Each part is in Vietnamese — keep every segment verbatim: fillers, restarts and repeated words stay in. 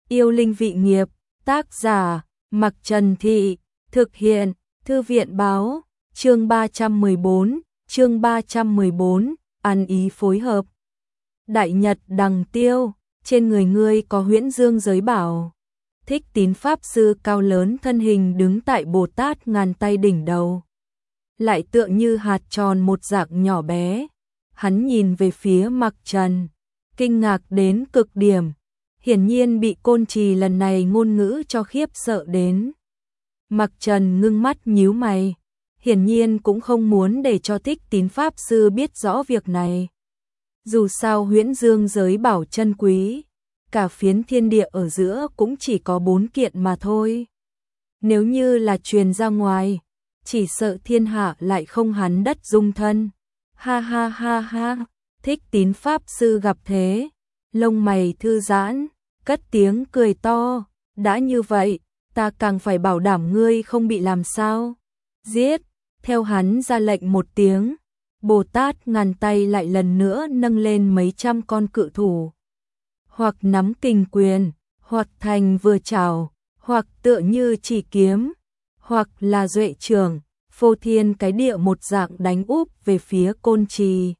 Yêu linh vị nghiệp, tác giả, Mặc Trần Thị, thực hiện, Thư viện báo, chương ba trăm mười bốn, chương ba trăm mười bốn, ăn ý phối hợp. Đại Nhật Đằng Tiêu, trên người ngươi có huyễn dương giới bảo. Thích Tín Pháp Sư cao lớn thân hình đứng tại Bồ Tát ngàn tay đỉnh đầu. Lại tựa như hạt tròn một dạng nhỏ bé. Hắn nhìn về phía Mặc Trần, kinh ngạc đến cực điểm. Hiển nhiên bị Côn Trì lần này ngôn ngữ cho khiếp sợ đến. Mặc Trần ngưng mắt nhíu mày, hiển nhiên cũng không muốn để cho Thích Tín Pháp Sư biết rõ việc này. Dù sao huyễn dương giới bảo chân quý, cả phiến thiên địa ở giữa cũng chỉ có bốn kiện mà thôi. Nếu như là truyền ra ngoài, chỉ sợ thiên hạ lại không hắn đất dung thân. Ha ha ha ha, Thích Tín Pháp Sư gặp thế, lông mày thư giãn, cất tiếng cười to, đã như vậy, ta càng phải bảo đảm ngươi không bị làm sao. Giết, theo hắn ra lệnh một tiếng, Bồ Tát ngàn tay lại lần nữa nâng lên mấy trăm con cự thủ. Hoặc nắm kình quyền, hoặc thành vừa chảo, hoặc tựa như chỉ kiếm, hoặc là duệ trường, phô thiên cái địa một dạng đánh úp về phía Côn Trì.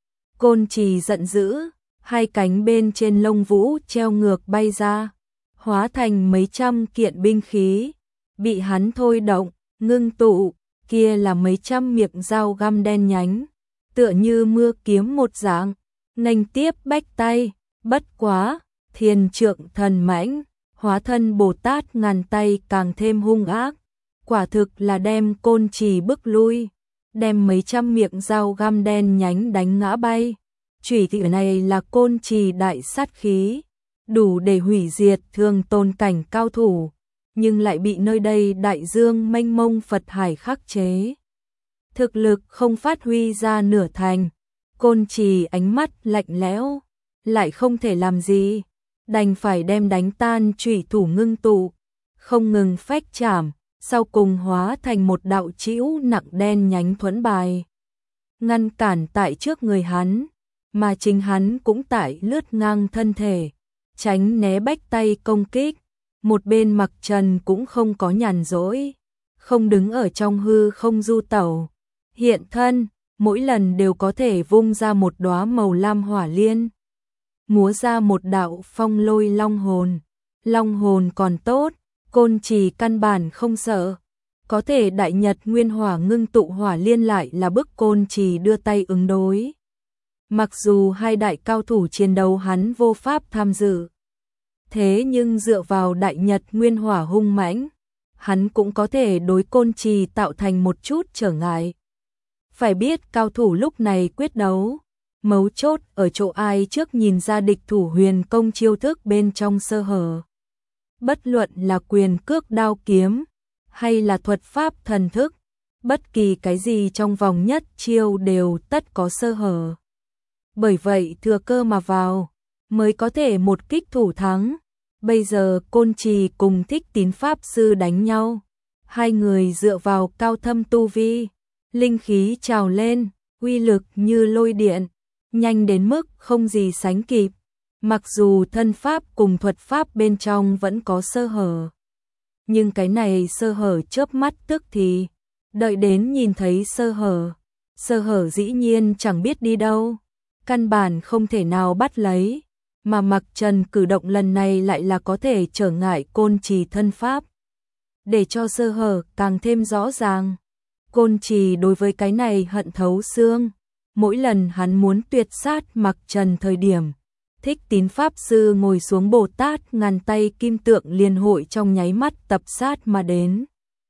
Côn Trì giận dữ, hai cánh bên trên lông vũ treo ngược bay ra, hóa thành mấy trăm kiện binh khí, bị hắn thôi động, ngưng tụ, kia là mấy trăm miệng dao găm đen nhánh, tựa như mưa kiếm một dạng, nghênh tiếp bách tay, bất quá, thiên trượng thần mãnh, hóa thân Bồ Tát ngàn tay càng thêm hung ác, quả thực là đem Côn Trì bức lui, đem mấy trăm miệng dao găm đen nhánh đánh ngã bay. Chủy thị này là Côn Trì đại sát khí, đủ để hủy diệt thường tôn cảnh cao thủ, nhưng lại bị nơi đây đại dương mênh mông Phật hải khắc chế. Thực lực không phát huy ra nửa thành, Côn Trì ánh mắt lạnh lẽo, lại không thể làm gì, đành phải đem đánh tan chủy thủ ngưng tụ, không ngừng phách chảm, sau cùng hóa thành một đạo chĩu nặng đen nhánh thuẫn bài, ngăn cản tại trước người hắn. Mà chính hắn cũng tại lướt ngang thân thể, tránh né bách tay công kích. Một bên Mặc Trần cũng không có nhàn rỗi, không đứng ở trong hư không du tẩu, hiện thân, mỗi lần đều có thể vung ra một đóa màu lam hỏa liên, múa ra một đạo phong lôi long hồn. Long hồn còn tốt, Côn Trì căn bản không sợ, có thể Đại Nhật Nguyên Hỏa ngưng tụ hỏa liên lại là bức Côn Trì đưa tay ứng đối. Mặc dù hai đại cao thủ chiến đấu hắn vô pháp tham dự, thế nhưng dựa vào Đại Nhật Nguyên Hỏa hung mãnh, hắn cũng có thể đối Côn Trì tạo thành một chút trở ngại. Phải biết cao thủ lúc này quyết đấu, mấu chốt ở chỗ ai trước nhìn ra địch thủ huyền công chiêu thức bên trong sơ hở. Bất luận là quyền cước đao kiếm, hay là thuật pháp thần thức, bất kỳ cái gì trong vòng nhất chiêu đều tất có sơ hở. Bởi vậy thừa cơ mà vào, mới có thể một kích thủ thắng. Bây giờ Côn Trì cùng Thích Tín Pháp Sư đánh nhau. Hai người dựa vào cao thâm tu vi, linh khí trào lên, uy lực như lôi điện, nhanh đến mức không gì sánh kịp. Mặc dù thân pháp cùng thuật pháp bên trong vẫn có sơ hở, nhưng cái này sơ hở chớp mắt tức thì, đợi đến nhìn thấy sơ hở, sơ hở dĩ nhiên chẳng biết đi đâu. Căn bản không thể nào bắt lấy, mà Mặc Trần cử động lần này lại là có thể trở ngại Côn Trì thân pháp, để cho sơ hở càng thêm rõ ràng. Côn Trì đối với cái này hận thấu xương, mỗi lần hắn muốn tuyệt sát Mặc Trần thời điểm, Thích Tín Pháp Sư ngồi xuống Bồ Tát ngàn tay kim tượng liên hội trong nháy mắt tập sát mà đến,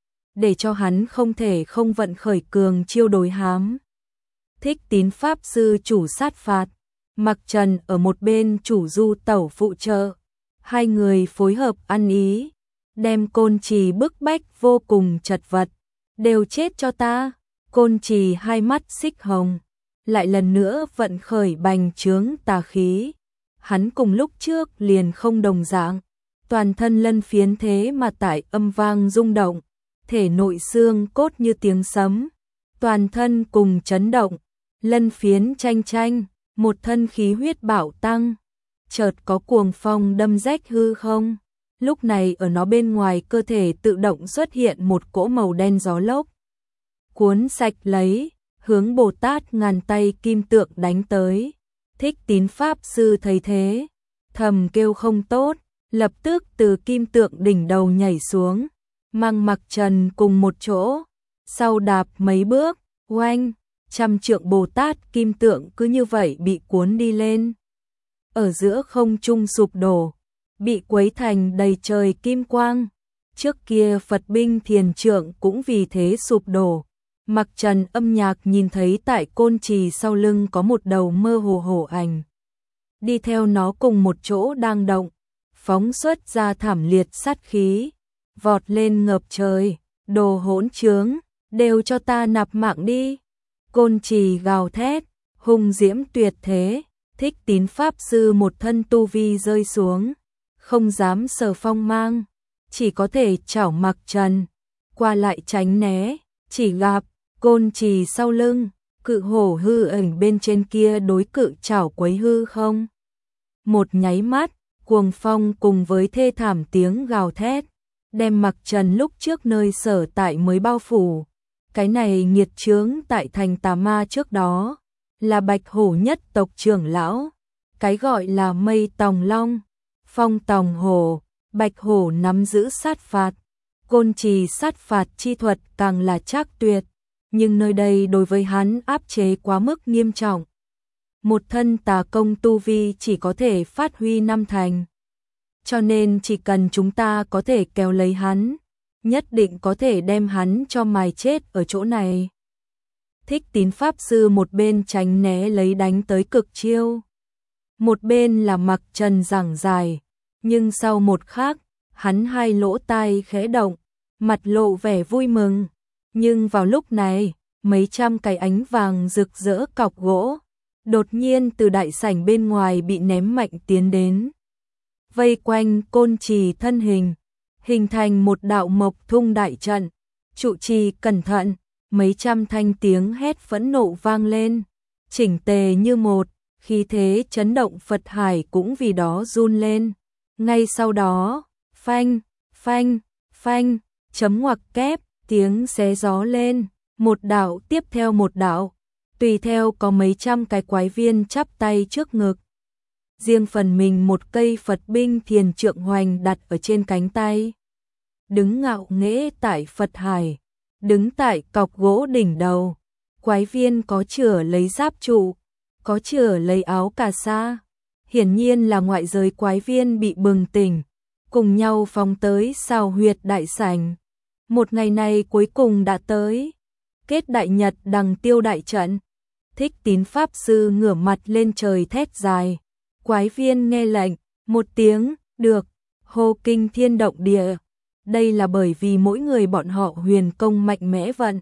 để cho hắn không thể không vận khởi cường chiêu đối hám. Thích Tín Pháp Sư chủ sát phạt, Mặc Trần ở một bên chủ du tẩu phụ trợ, hai người phối hợp ăn ý, đem Côn Trì bức bách vô cùng chật vật. Đều chết cho ta. Côn Trì hai mắt xích hồng, lại lần nữa vận khởi bành trướng tà khí. Hắn cùng lúc trước liền không đồng dạng, toàn thân lân phiến thế mà tại âm vang rung động, thể nội xương cốt như tiếng sấm, toàn thân cùng chấn động. Lân phiến tranh tranh, một thân khí huyết bạo tăng, chợt có cuồng phong đâm rách hư không, Lúc này ở nó bên ngoài cơ thể tự động xuất hiện một cỗ màu đen gió lốc. Cuốn sạch lấy, hướng Bồ Tát ngàn tay kim tượng đánh tới. Thích Tín Pháp Sư thấy thế, thầm kêu không tốt, lập tức từ kim tượng đỉnh đầu nhảy xuống, mang Mặc Trần cùng một chỗ, sau đạp mấy bước, oanh, trăm trượng Bồ Tát kim tượng cứ như vậy bị cuốn đi lên. Ở giữa không trung sụp đổ, bị quấy thành đầy trời kim quang. Trước kia Phật binh thiền trượng cũng vì thế sụp đổ. Mặc Trần âm nhạc nhìn thấy tại côn trì sau lưng có một đầu mơ hồ hổ ảnh. Đi theo nó cùng một chỗ đang động, phóng xuất ra thảm liệt sát khí, vọt lên ngập trời, đồ hỗn trướng, đều cho ta nạp mạng đi. Côn trì gào thét, hung diễm tuyệt thế, Thích Tín Pháp Sư một thân tu vi rơi xuống, không dám sờ phong mang, chỉ có thể chảo Mặc Trần, qua lại tránh né, chỉ gặp côn trì sau lưng, cự hổ hư ảnh bên trên kia đối cự chảo quấy hư không. Một nháy mắt, cuồng phong cùng với thê thảm tiếng gào thét, đem Mặc Trần lúc trước nơi sở tại mới bao phủ. Cái này nghiệt chướng tại thành tà ma trước đó, là Bạch Hổ nhất tộc trưởng lão, cái gọi là mây tòng long, phong tòng hổ, Bạch Hổ nắm giữ sát phạt, côn trì sát phạt chi thuật càng là trác tuyệt, nhưng nơi đây đối với hắn áp chế quá mức nghiêm trọng. Một thân tà công tu vi chỉ có thể phát huy năm thành. Cho nên chỉ cần chúng ta có thể kéo lấy hắn, nhất định có thể đem hắn cho mài chết ở chỗ này. Thích Tín Pháp Sư một bên tránh né lấy đánh tới cực chiêu, một bên là Mặc Trần giảng giải, nhưng sau một khắc, hắn hai lỗ tai khẽ động, mặt lộ vẻ vui mừng. Nhưng vào lúc này, mấy trăm cái ánh vàng rực rỡ cọc gỗ, đột nhiên từ đại sảnh bên ngoài bị ném mạnh tiến đến. Vây quanh côn trì thân hình, hình thành một đạo mộc thung đại trận, trụ trì cẩn thận, mấy trăm thanh tiếng hét phẫn nộ vang lên, chỉnh tề như một, khí thế chấn động Phật hải cũng vì đó run lên. Ngay sau đó, phanh, phanh, phanh, chấm ngoặc kép, tiếng xé gió lên, một đạo tiếp theo một đạo, tùy theo có mấy trăm cái quái viên chắp tay trước ngực. Riêng phần mình một cây Phật binh thiền trượng hoành đặt ở trên cánh tay. Đứng ngạo nghễ tại Phật hải, đứng tại cọc gỗ đỉnh đầu, quái viên có chửa lấy giáp trụ, có chửa lấy áo cà sa. Hiển nhiên là ngoại giới quái viên bị bừng tỉnh, cùng nhau phóng tới sao huyệt đại sảnh. Một ngày này cuối cùng đã tới, kết đại nhật đằng tiêu đại trận. Thích Tín Pháp Sư ngửa mặt lên trời thét dài, quái viên nghe lệnh, một tiếng, được, hô kinh thiên động địa. Đây là bởi vì mỗi người bọn họ huyền công mạnh mẽ vận.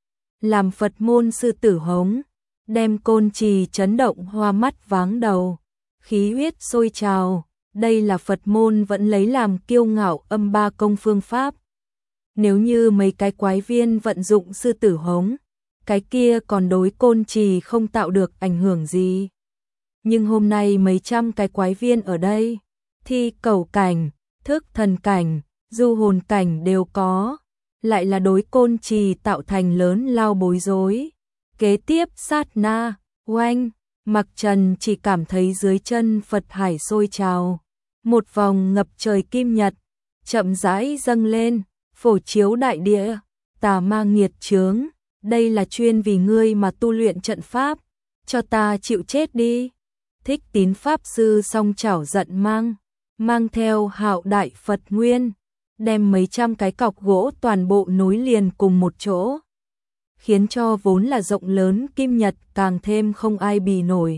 Làm Phật môn sư tử hống, đem côn trì chấn động hoa mắt váng đầu, khí huyết sôi trào. Đây là Phật môn vẫn lấy làm kiêu ngạo âm ba công phương pháp. Nếu như mấy cái quái viên vận dụng sư tử hống, cái kia còn đối côn trì không tạo được ảnh hưởng gì. Nhưng hôm nay mấy trăm cái quái viên ở đây, thi cầu cảnh, thức thần cảnh, du hồn cảnh đều có, lại là đối côn trì tạo thành lớn lao bối rối. Kế tiếp sát na, oanh, Mặc Trần chỉ cảm thấy dưới chân Phật hải sôi trào, một vòng ngập trời kim nhật, chậm rãi dâng lên, phổ chiếu đại địa, tà ma nghiệt chướng, đây là chuyên vì ngươi mà tu luyện trận pháp, cho ta chịu chết đi. Thích Tín Pháp Sư song chảo giận mang, mang theo hạo đại Phật nguyên, đem mấy trăm cái cọc gỗ toàn bộ nối liền cùng một chỗ, khiến cho vốn là rộng lớn kim nhật càng thêm không ai bì nổi.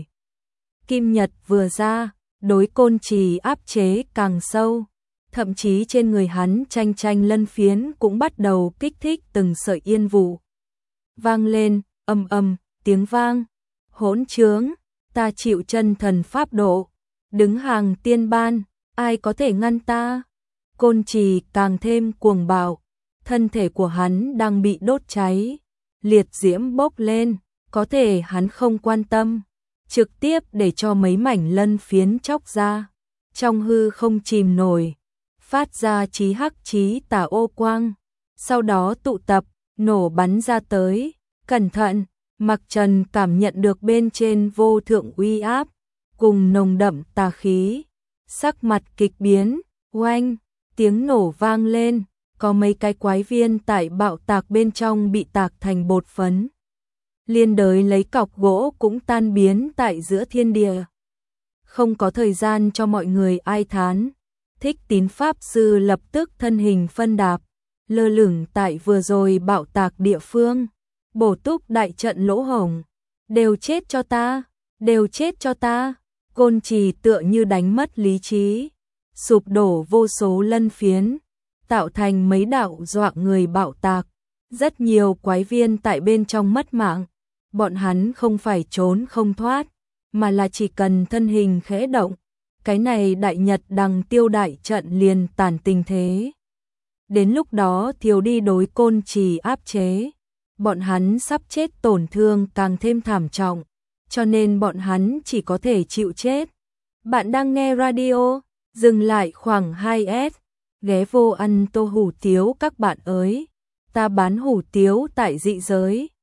Kim nhật vừa ra, đối côn trì áp chế càng sâu, thậm chí trên người hắn tranh tranh lân phiến cũng bắt đầu kích thích từng sợi yên vụ. Vang lên, âm âm, tiếng vang, hỗn trướng, ta chịu chân thần pháp độ, đứng hàng tiên ban, ai có thể ngăn ta? Côn trì càng thêm cuồng bạo, thân thể của hắn đang bị đốt cháy, liệt diễm bốc lên, có thể hắn không quan tâm, trực tiếp để cho mấy mảnh lân phiến chóc ra, trong hư không chìm nổi. phát ra chí hắc chí tà ô quang, sau đó tụ tập, nổ bắn ra tới. Cẩn thận, Mặc Trần cảm nhận được bên trên vô thượng uy áp, cùng nồng đậm tà khí. Sắc mặt kịch biến, oanh, tiếng nổ vang lên, có mấy cái quái viên tại bạo tạc bên trong bị tạc thành bột phấn. Liên đới lấy cọc gỗ cũng tan biến tại giữa thiên địa. Không có thời gian cho mọi người ai thán, Thích Tín Pháp Sư lập tức thân hình phân đạp, lơ lửng tại vừa rồi bạo tạc địa phương, bổ túc đại trận lỗ hổng. Đều chết cho ta, đều chết cho ta. Côn trì tựa như đánh mất lý trí, sụp đổ vô số lân phiến, tạo thành mấy đạo dọa người bạo tạc. Rất nhiều quái viên tại bên trong mất mạng, bọn hắn không phải trốn không thoát, mà là chỉ cần thân hình khẽ động, cái này đại nhật đằng tiêu đại trận liền tàn tình thế. Đến lúc đó thiếu đi đối côn trì áp chế, bọn hắn sắp chết tổn thương càng thêm thảm trọng, cho nên bọn hắn chỉ có thể chịu chết. Bạn đang nghe radio, dừng lại khoảng hai S, ghé vô ăn tô hủ tiếu các bạn ơi, ta bán hủ tiếu tại dị giới.